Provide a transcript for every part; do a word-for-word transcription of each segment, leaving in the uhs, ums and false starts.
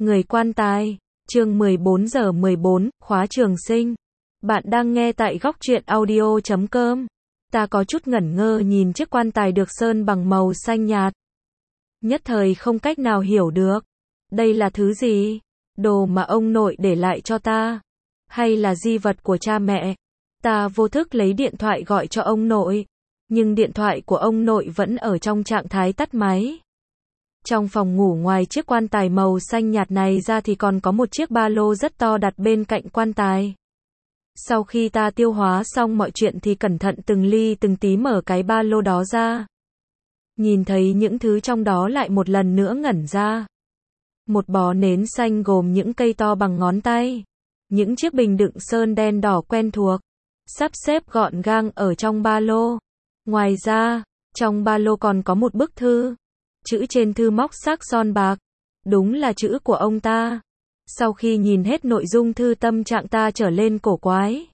Người quan tài, chương mười bốn giờ mười bốn, khóa trường sinh. Bạn đang nghe tại góc truyện audio chấm com. Ta có chút ngẩn ngơ nhìn chiếc quan tài được sơn bằng màu xanh nhạt. Nhất thời không cách nào hiểu được. Đây là thứ gì? Đồ mà ông nội để lại cho ta? Hay là di vật của cha mẹ? Ta vô thức lấy điện thoại gọi cho ông nội. Nhưng điện thoại của ông nội vẫn ở trong trạng thái tắt máy. Trong phòng ngủ ngoài chiếc quan tài màu xanh nhạt này ra thì còn có một chiếc ba lô rất to đặt bên cạnh quan tài. Sau khi ta tiêu hóa xong mọi chuyện thì cẩn thận từng ly từng tí mở cái ba lô đó ra. Nhìn thấy những thứ trong đó lại một lần nữa ngẩn ra. Một bó nến xanh gồm những cây to bằng ngón tay. Những chiếc bình đựng sơn đen đỏ quen thuộc. Sắp xếp gọn gàng ở trong ba lô. Ngoài ra, trong ba lô còn có một bức thư. Chữ trên thư móc sắc son bạc. Đúng là chữ của ông ta. Sau khi nhìn hết nội dung thư tâm trạng ta trở lên cổ quái.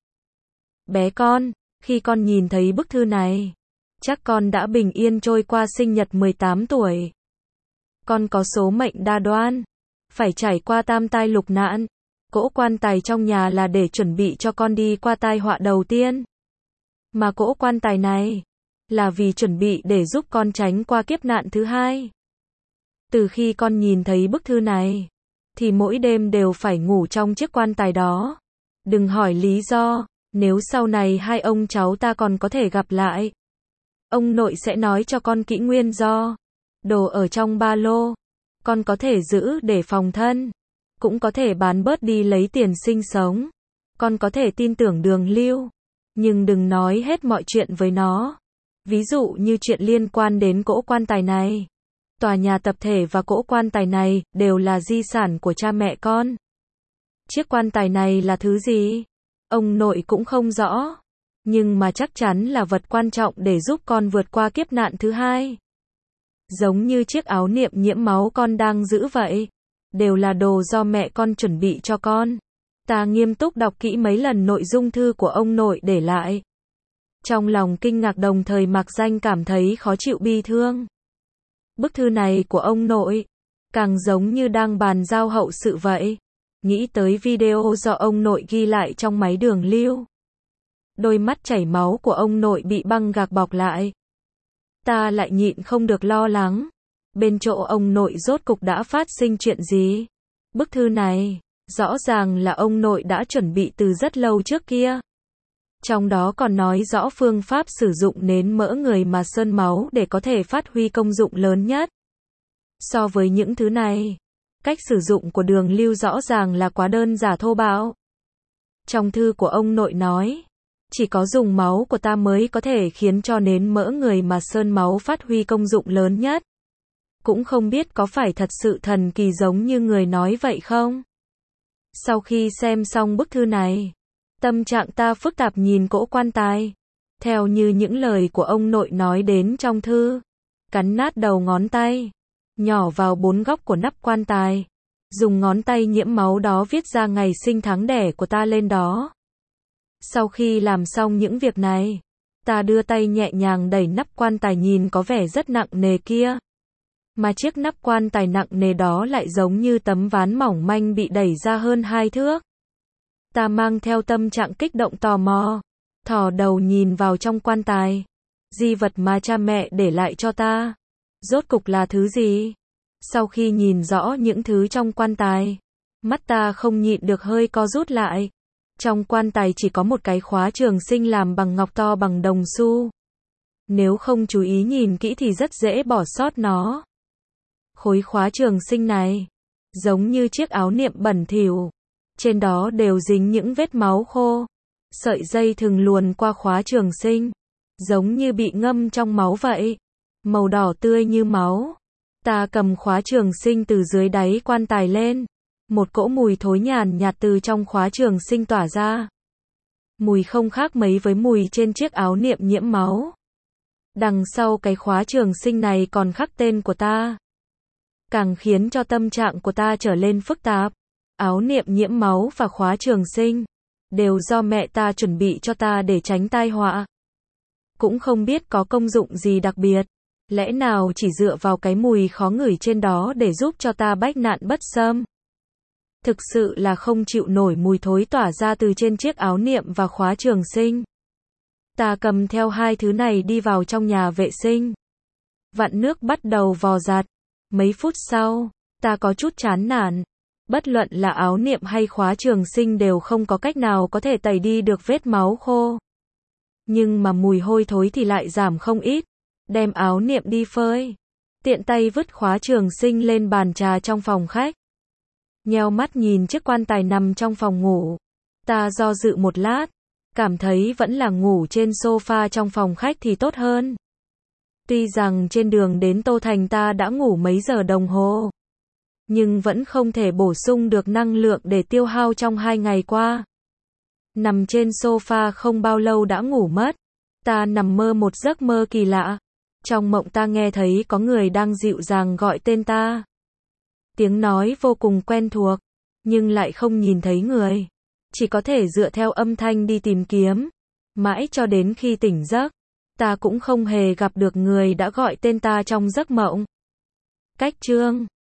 Bé con, khi con nhìn thấy bức thư này, chắc con đã bình yên trôi qua sinh nhật mười tám tuổi. Con có số mệnh đa đoan, phải trải qua tam tai lục nạn. Cỗ quan tài trong nhà là để chuẩn bị cho con đi qua tai họa đầu tiên. Mà cỗ quan tài này là vì chuẩn bị để giúp con tránh qua kiếp nạn thứ hai. Từ khi con nhìn thấy bức thư này, thì mỗi đêm đều phải ngủ trong chiếc quan tài đó. Đừng hỏi lý do, nếu sau này hai ông cháu ta còn có thể gặp lại, ông nội sẽ nói cho con kỹ nguyên do. Đồ ở trong ba lô, con có thể giữ để phòng thân, cũng có thể bán bớt đi lấy tiền sinh sống. Con có thể tin tưởng Đường Lưu, nhưng đừng nói hết mọi chuyện với nó. Ví dụ như chuyện liên quan đến cỗ quan tài này. Tòa nhà tập thể và cỗ quan tài này đều là di sản của cha mẹ con. Chiếc quan tài này là thứ gì? Ông nội cũng không rõ. Nhưng mà chắc chắn là vật quan trọng để giúp con vượt qua kiếp nạn thứ hai. Giống như chiếc áo niệm nhiễm máu con đang giữ vậy. Đều là đồ do mẹ con chuẩn bị cho con. Ta nghiêm túc đọc kỹ mấy lần nội dung thư của ông nội để lại. Trong lòng kinh ngạc đồng thời mạc danh cảm thấy khó chịu bi thương. Bức thư này của ông nội, càng giống như đang bàn giao hậu sự vậy. Nghĩ tới video do ông nội ghi lại trong máy Đường Lưu. Đôi mắt chảy máu của ông nội bị băng gạc bọc lại. Ta lại nhịn không được lo lắng. Bên chỗ ông nội rốt cục đã phát sinh chuyện gì? Bức thư này, rõ ràng là ông nội đã chuẩn bị từ rất lâu trước kia. Trong đó còn nói rõ phương pháp sử dụng nến mỡ người mà sơn máu để có thể phát huy công dụng lớn nhất. So với những thứ này, cách sử dụng của Đường Lưu rõ ràng là quá đơn giản thô bạo. Trong thư của ông nội nói, chỉ có dùng máu của ta mới có thể khiến cho nến mỡ người mà sơn máu phát huy công dụng lớn nhất. Cũng không biết có phải thật sự thần kỳ giống như người nói vậy không? Sau khi xem xong bức thư này, tâm trạng ta phức tạp nhìn cỗ quan tài. Theo như những lời của ông nội nói đến trong thư, cắn nát đầu ngón tay, nhỏ vào bốn góc của nắp quan tài, dùng ngón tay nhiễm máu đó viết ra ngày sinh tháng đẻ của ta lên đó. Sau khi làm xong những việc này, ta đưa tay nhẹ nhàng đẩy nắp quan tài nhìn có vẻ rất nặng nề kia. Mà chiếc nắp quan tài nặng nề đó lại giống như tấm ván mỏng manh bị đẩy ra hơn hai thước. Ta mang theo tâm trạng kích động tò mò, thò đầu nhìn vào trong quan tài. Di vật mà cha mẹ để lại cho ta, rốt cục là thứ gì? Sau khi nhìn rõ những thứ trong quan tài, mắt ta không nhịn được hơi co rút lại. Trong quan tài chỉ có một cái khóa trường sinh làm bằng ngọc to bằng đồng xu. Nếu không chú ý nhìn kỹ thì rất dễ bỏ sót nó. Khối khóa trường sinh này, giống như chiếc áo niệm bẩn thỉu. Trên đó đều dính những vết máu khô. Sợi dây thừng luồn qua khóa trường sinh, giống như bị ngâm trong máu vậy. Màu đỏ tươi như máu. Ta cầm khóa trường sinh từ dưới đáy quan tài lên. Một cỗ mùi thối nhàn nhạt từ trong khóa trường sinh tỏa ra. Mùi không khác mấy với mùi trên chiếc áo niệm nhiễm máu. Đằng sau cái khóa trường sinh này còn khắc tên của ta. Càng khiến cho tâm trạng của ta trở lên phức tạp. Áo niệm nhiễm máu và khóa trường sinh đều do mẹ ta chuẩn bị cho ta để tránh tai họa. Cũng không biết có công dụng gì đặc biệt. Lẽ nào chỉ dựa vào cái mùi khó ngửi trên đó để giúp cho ta bách nạn bất xâm? Thực sự là không chịu nổi mùi thối tỏa ra từ trên chiếc áo niệm và khóa trường sinh. Ta cầm theo hai thứ này đi vào trong nhà vệ sinh. Vặn nước bắt đầu vò giặt. Mấy phút sau, ta có chút chán nản. Bất luận là áo niệm hay khóa trường sinh đều không có cách nào có thể tẩy đi được vết máu khô. Nhưng mà mùi hôi thối thì lại giảm không ít. Đem áo niệm đi phơi. Tiện tay vứt khóa trường sinh lên bàn trà trong phòng khách. Nheo mắt nhìn chiếc quan tài nằm trong phòng ngủ. Ta do dự một lát. Cảm thấy vẫn là ngủ trên sofa trong phòng khách thì tốt hơn. Tuy rằng trên đường đến Tô Thành ta đã ngủ mấy giờ đồng hồ. Nhưng vẫn không thể bổ sung được năng lượng để tiêu hao trong hai ngày qua. Nằm trên sofa không bao lâu đã ngủ mất. Ta nằm mơ một giấc mơ kỳ lạ. Trong mộng ta nghe thấy có người đang dịu dàng gọi tên ta. Tiếng nói vô cùng quen thuộc, nhưng lại không nhìn thấy người. Chỉ có thể dựa theo âm thanh đi tìm kiếm. Mãi cho đến khi tỉnh giấc, ta cũng không hề gặp được người đã gọi tên ta trong giấc mộng. Cách chương